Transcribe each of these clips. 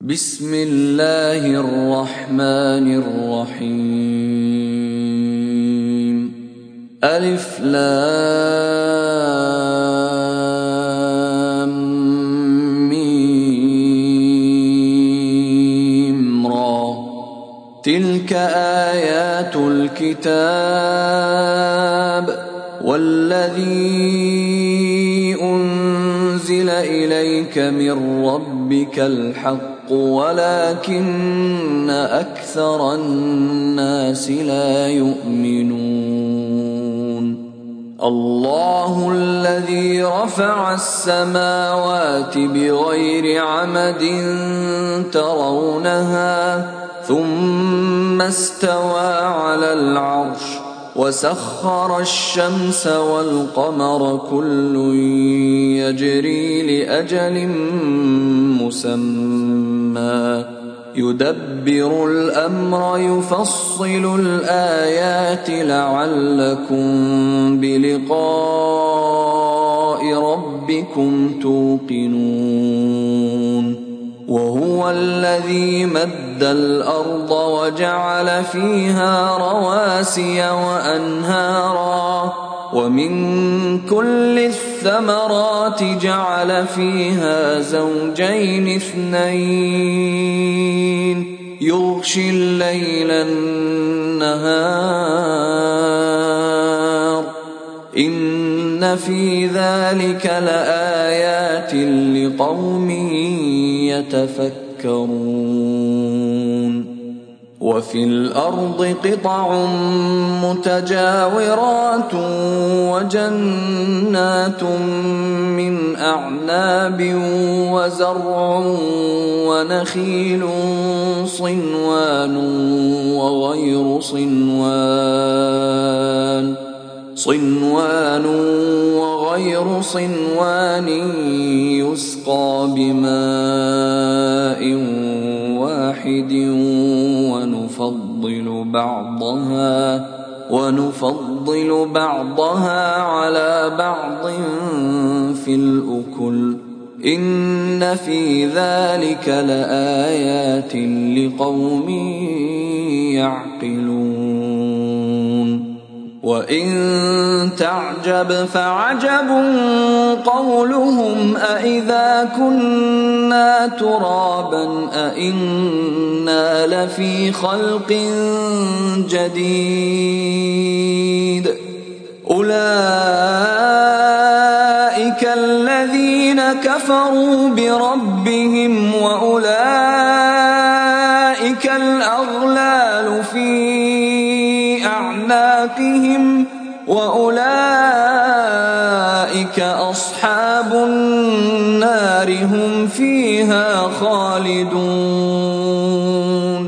بسم الله الرحمن الرحيم. ألف لام ميم را. تلك آيات الكتاب والذي أنزل إليك من ربك الحق ولكن أكثر الناس لا يؤمنون. الله الذي رفع السماوات بغير عمد ترونها ثم استوى على العرش وسخر الشمس والقمر كل يجري لأجل مسمى يدبر الأمر يفصل الآيات لعلكم بلقاء ربكم توقنون. وهو الذي مد الأرض وجعل فيها رواسي وأنهارا ومن كل الثمرات جعل فيها زوجين اثنين يغشي الليل النهار إن في ذلك لآيات لقوم يتفكرون. وفي الأرض قطع متجاورات وجنات من أعناب وزرع ونخيل صنوان وغير صنوان يسقى بماء واحد ونفضل بعضها على بعض في الأكل إن في ذلك لآيات لقوم يعقلون. وإن تعجب فعجب قولهم أإذا كنا ترابا أإنا لفي خلق جديد أولئك الذين كفروا بربهم وأولئك الأغلال في أعناقهم وأولئك أصحاب النار هم فيها خالدون.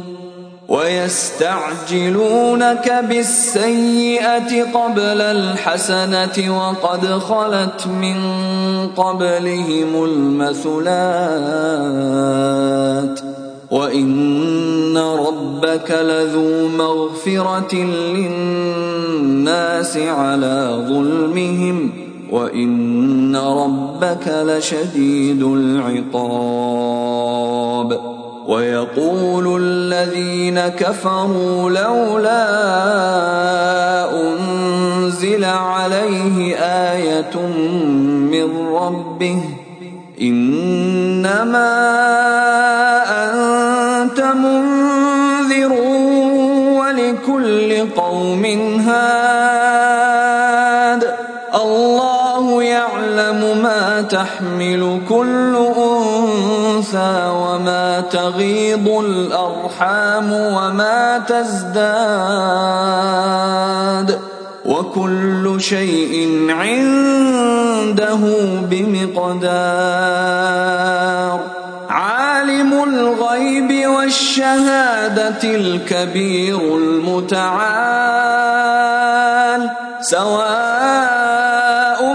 ويستعجلونك بالسيئة قبل الحسنة وقد خلت من قبلهم المثلات وإن ربك لذو مغفرة للناس على ظلمهم وإن ربك لشديد العقاب. ويقول الذين كفروا لولا أنزل عليه آية من ربه إنما أنت منذر ولكل قوم هاد الله يعلم ما تحمل كل أنثى وما تغيض الأرحام وما تزداد وكل شيء عنده بمقدار. عالم الغيب والشهادة الكبير المتعال سواء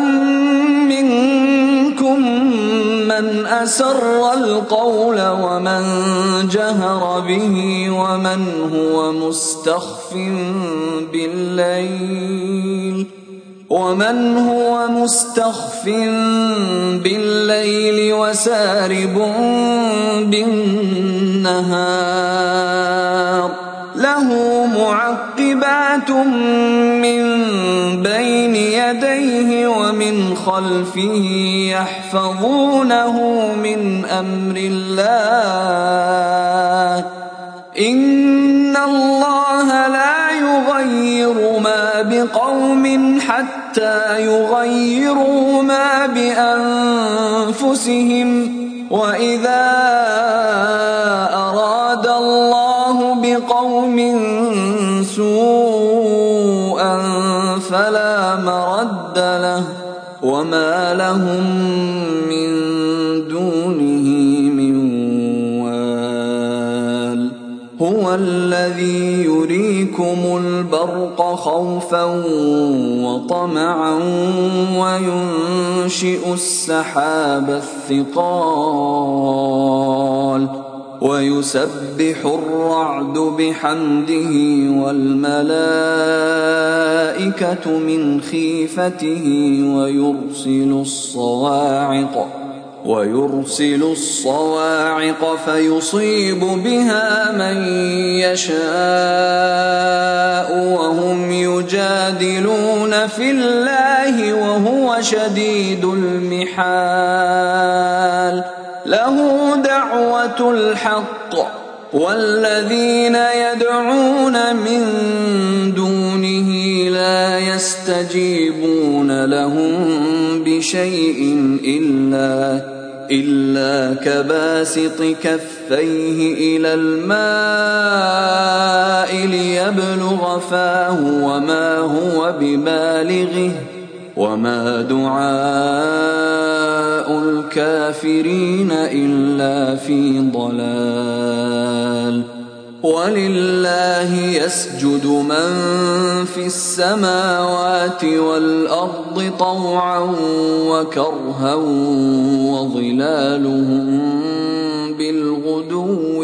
منكم من أسر القول ومن جهر به ومن هو مستخف بالليل ومن هو مستخف بالليل وسارب بالنهار له معقبات من بين يديه ومن خلفه يحفظونه من أمر الله إن الله لا يغير ما بقوم حتى يغيروا ما بأنفسهم وإذا أراد الله بقوم سوءا فلا مرد له وما لهم من دونه من وال هو الذي يريكم البرق خوفا وطمعا وينشئ السحاب الثقال ويسبح الرعد بحمده والملائكة من خيفته ويرسل الصواعق فيصيب بها من يشاء وهم يجادلون في الله وهو شديد المحال له دعوة الحق والذين يدعون من دونه لا يستجيبون لهم بشيء إلا كباسط كفيه إلى الماء ليبلغ فاه وما هو ببالغه وما دعاء الكافرين إلا في ضلال ولله يسجد من في السماوات والأرض طوعا وكرها وظلالهم بالغدو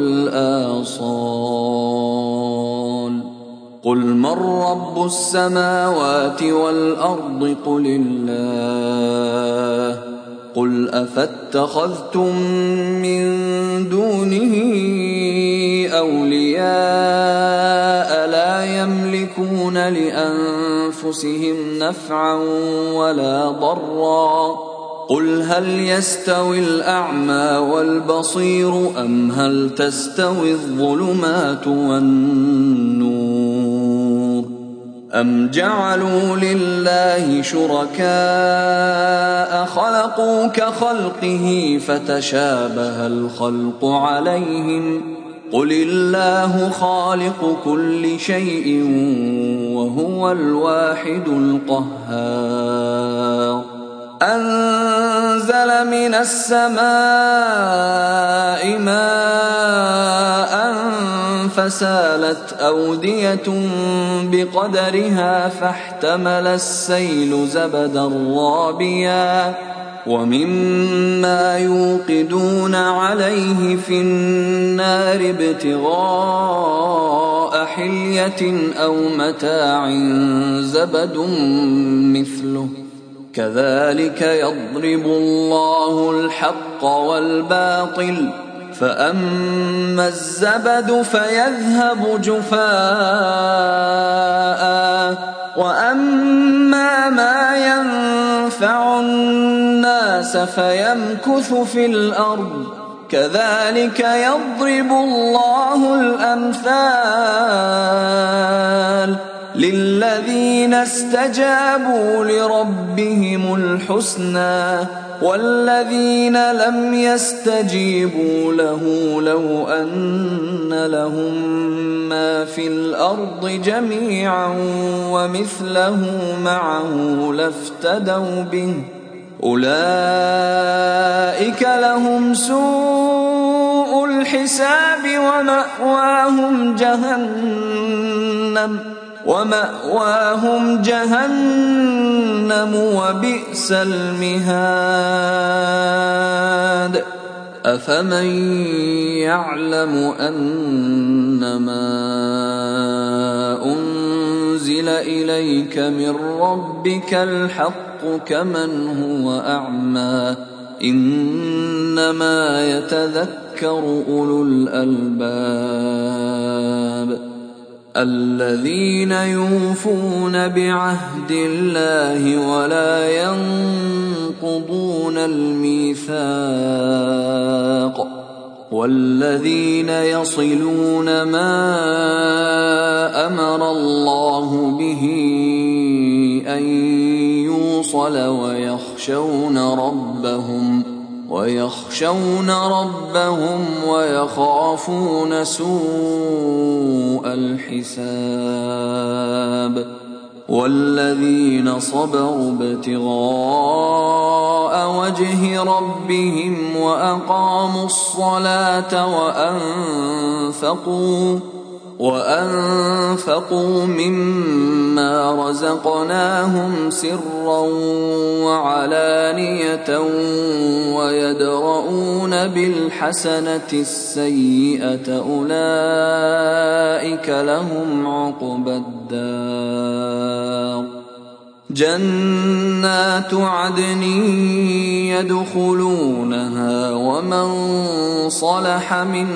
والآصال قل من رب السماوات والأرض قل الله قل أفاتخذتم من دونه أولياء لا يملكون لأنفسهم نفعا ولا ضرا قل هل يستوي الأعمى والبصير أم هل تستوي الظلمات والنور أم جعلوا لله شركاء خلقوا كخلقه فتشابه الخلق عليهم قل الله خالق كل شيء وهو الواحد القهار أنزل من السماء ماء فسالت أودية بقدرها فاحتمل السيل زبدا رابيا ومما يوقدون عليه في النار ابتغاء حلية أو متاع زبد مثله كذلك يضرب الله الحق والباطل فأما الزبد فيذهب جفاء وأما ما ينفع الناس فيمكث في الأرض كذلك يضرب الله الأمثال للذين استجابوا لربهم الحسنى والذين لم يستجيبوا له لو أن لهم ما في الأرض جميعا ومثله معه لافتدوا به أولئك لهم سوء الحساب ومأواهم جهنم وبئس المهاد أفمن يعلم أنما أنزل إليك من ربك الحق كمن هو أعمى إنما يتذكر أولو الألباب الذين يوفون بعهد الله ولا ينقضون الميثاق والذين يصلون ما أمر الله به أن يوصل ويخشون ربهم ويخافون سوء الحساب والذين صبروا ابتغاء وجه ربهم وأقاموا الصلاة وأنفقوا مما رزقناهم سرا وعلانية ويدرؤون بالحسنة السيئة أولئك لهم عقبى الدار جنات عدن يدخلونها ومن صلح من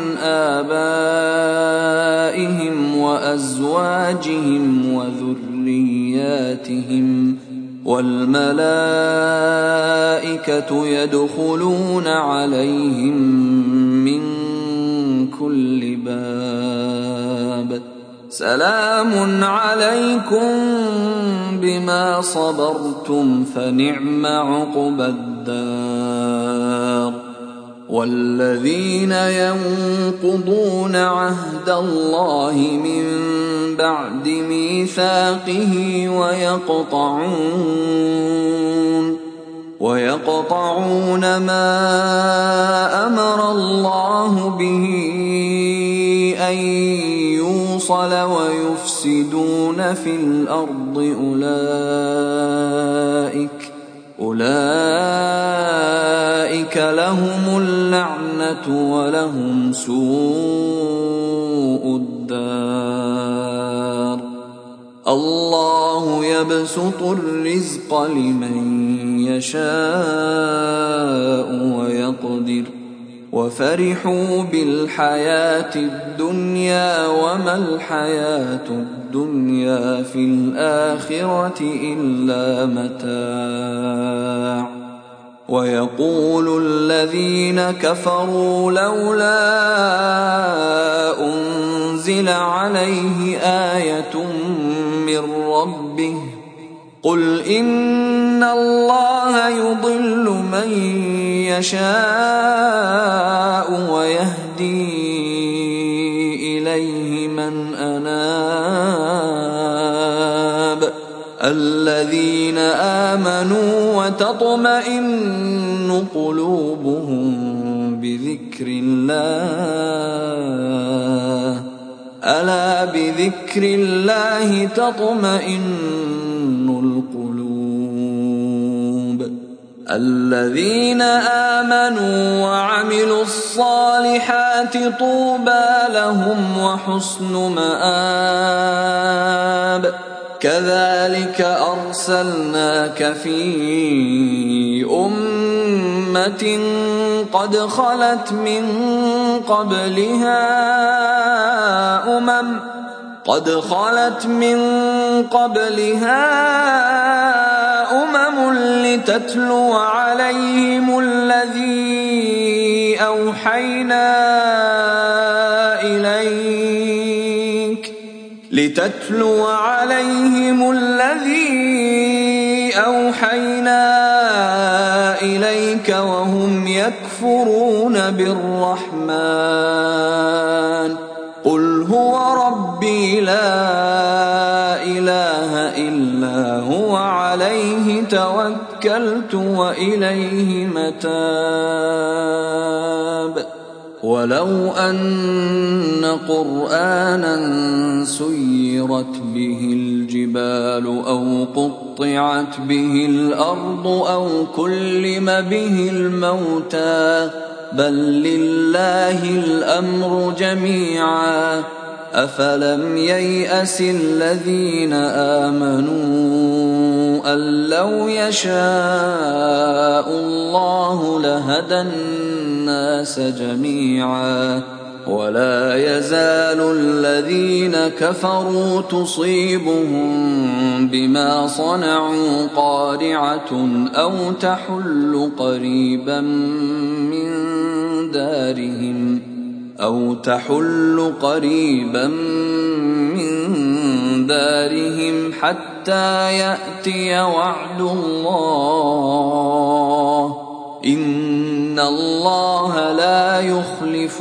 آبائهم وأزواجهم وذرياتهم والملائكة يدخلون عليهم من كل باب سلام عليكم بما صبرتم فنعم عقبى الدار والذين ينقضون عهد الله من بعد ميثاقه ويقطعون ما أمر الله به أن يوصل ويفسدون في الأرض أولئك لهم اللعنة ولهم سوء الدار الله يبسط الرزق لمن يشاء ويقدر وفرحوا بالحياة الدنيا وما الحياة الدنيا في الآخرة إلا متاع ويقول الذين كفروا لولا أنزل عليه آية من ربه قل إن الله يضل من يشاء ويهدي إليه من أناب الذين آمنوا وتطمئن قلوبهم بذكر الله ألا بذكر الله تطمئن القلوب الذين آمنوا وعملوا الصالحات طوبى لهم وحسن مآب كذلك أرسلناك في أمة قد خلت من قبلها أمم لتتلو عليهم الذي أوحينا إليك وهم يكفرون بالرحمن قل هو ربي لا إله إلا هو عليه توكلت وإليه متاب ولو أن قرآنا سيرت به الجبال أو قطعت به الأرض أو كلم به الموتى بل لله الأمر جميعا أفلم ييأس الذين آمنوا أن لو يشاء الله لهدى الناس جميعا ولا يزال الذين كفروا تصيبهم بما صنعوا قارعة أو تحل قريبا من دارهم حتى يأتي وعد الله إن الله لا يخلف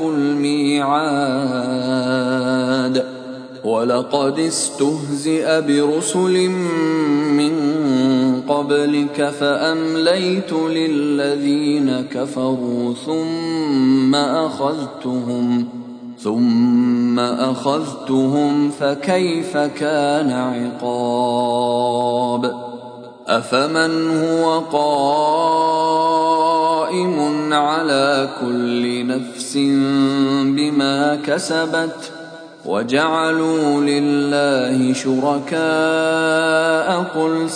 الميعاد ولقد استهزئ برسل من قبلك فأمليت للذين كفروا ثم أخذتهم فكيف كان عقاب أفمن هو قائم على كل نفس بما كسبت وجعلوا لله شركاء قل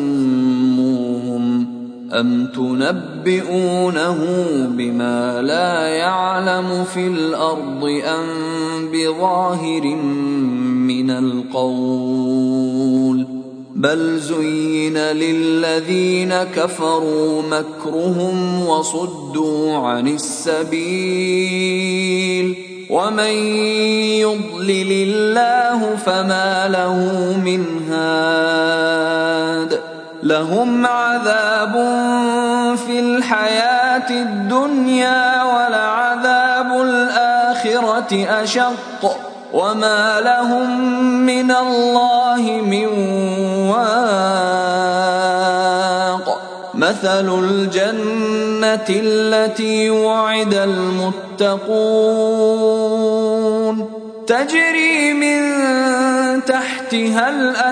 سموهم أم تنبئونه بما لا يعلم في الأرض أم بظاهر من القول بل زين للذين كفروا مكرهم وصدوا عن السبيل ومن يضلل الله فما له من هاد لهم عذاب في الحياة الدنيا ولعذاب الآخرة أشق وما لهم من الله من واق مثل الجنة التي وعد المتقون تجري من تحتها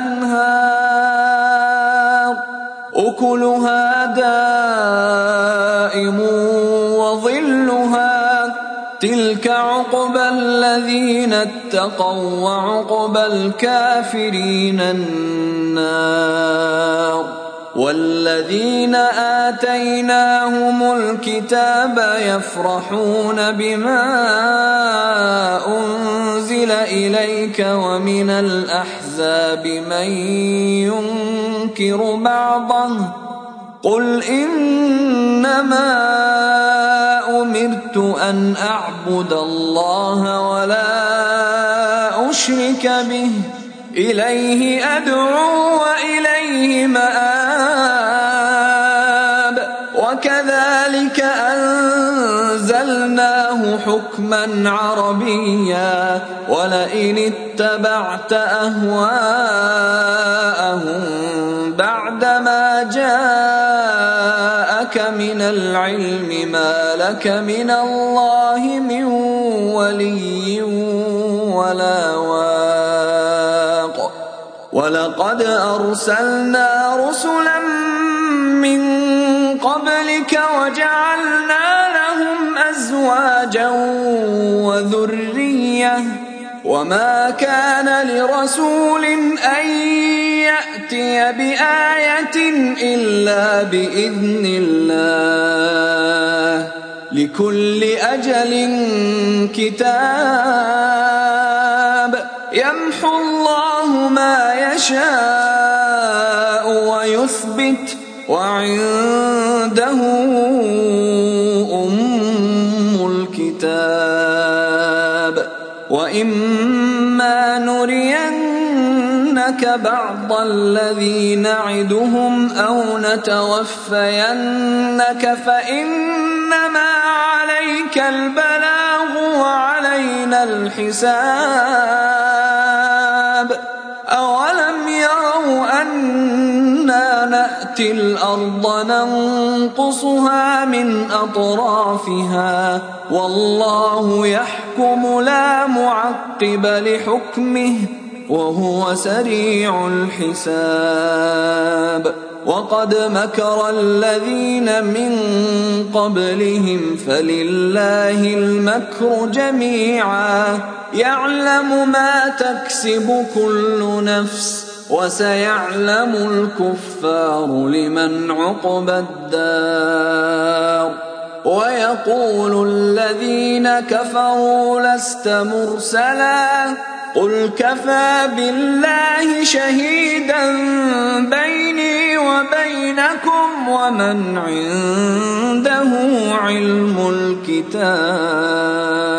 الأنهار أكلها دائم وظلها تلك عقبى الذين اتقوا وعقبى الكافرين النار والذين آتيناهم الكتاب يفرحون بما أنزل إليك ومن الأحزاب من ينكر بعضه قل إنما أمرت أن أعبد الله ولا أشرك به إليه أدعو وإليه مآب وكذلك أنزلناه حكما عربيا ولئن اتبعت أهواءهم بعدما جاءك من العلم ما لك من الله من ولي ولا واق ولقد أرسلنا رسلا من قبلك وجعلنا لهم أزواجا وذرية وما كان لرسول أن يأتي بآية إلا بإذن الله لكل أجل كتاب يمحو الله ما يشاء ويثبت وعنده أم الكتاب وإما نرينك بعض الذي نعدهم أو نتوفينك فإنما عليك البلاغ وعلينا الحساب أولم يروا أنا نأتي الأرض ننقصها من أطرافها والله يحكم لا معقب لحكمه وهو سريع الحساب وقد مكر الذين من قبلهم فلله المكر جميعا يعلم ما تكسب كل نفس وسيعلم الكفار لمن عقبى الدار ويقول الذين كفروا لست مرسلا قل كفى بالله شهيدا بيني وبينكم ومن عنده علم الكتاب